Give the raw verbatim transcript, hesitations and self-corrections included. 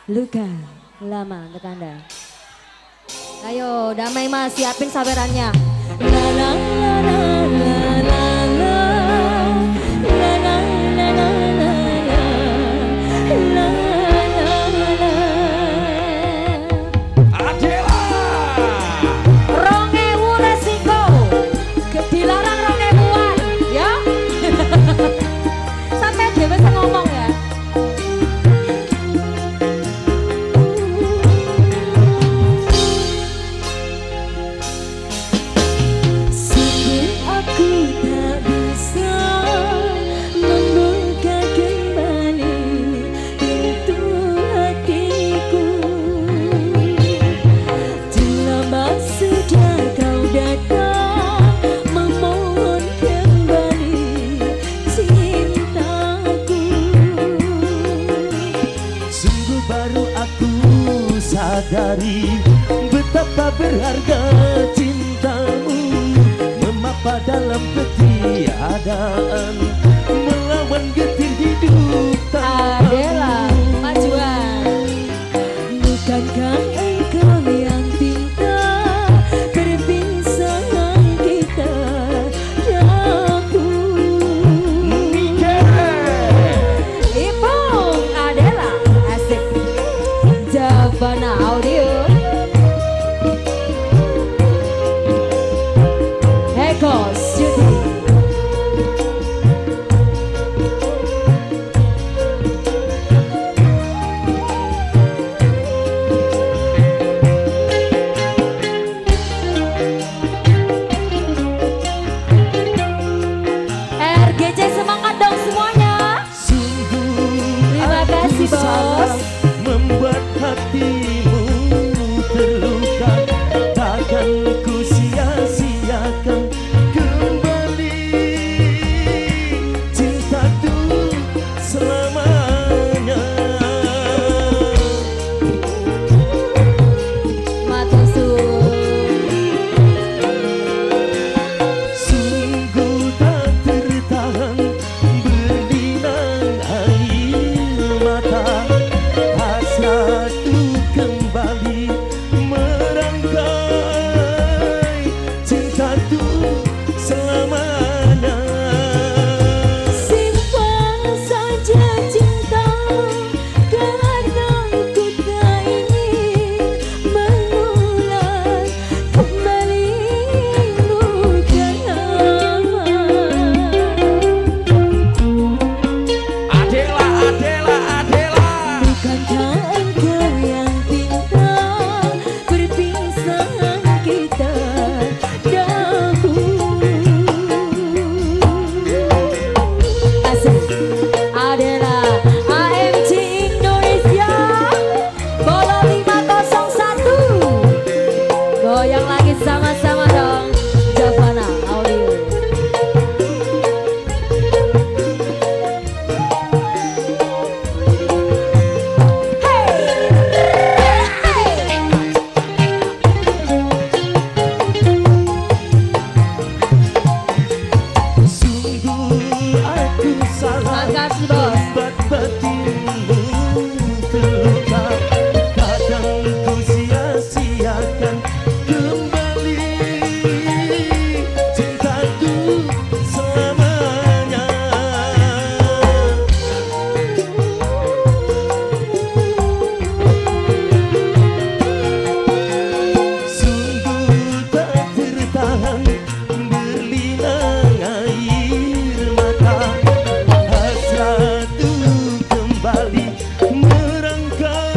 Luka lama untuk Anda. Ayo damai mas, siapin sabarannya. La la la la la la la la la la la la la la la. Adela Rongewu resiko dilarang rongewuan ya. Sampai dia bisa ngomong ya. Sadari betapa berharga cintamu, memapa dalam ketiadaan, melawan getir hidup tanpamu. Adela majuan. Bukankah engkau yang pinta perpisahan kita dan aku? Ipung Adela asik. Javana Audio Eko Studio. R G C semangat dong semuanya. Sungguh Terima kasih bos. Membuat hatimu terluka, takkan ku sia-siakan kembali cintaku selamanya. Matusun. Sungguh tak tertahan berlinang air mata, hasratku kembali merangkai cintaku selamanya. Simpan saja cinta karena ku tak ingin mengulang kembali luka lama. Adela Adela Adela Bukankah engkau yang pinta perpisahan kita dahulu? Asik. Adela A M C Indonesia Bola lima nol satu. Goyang lagi sama-sama dong. Javana Audio. Sungguh aku salah Makasih bos. membuat batinmu terluka, kadang ku sia-siakan kembali cintaku selamanya. Sungguh tak tertahan berlinang air mata, hasratku kembali merangkai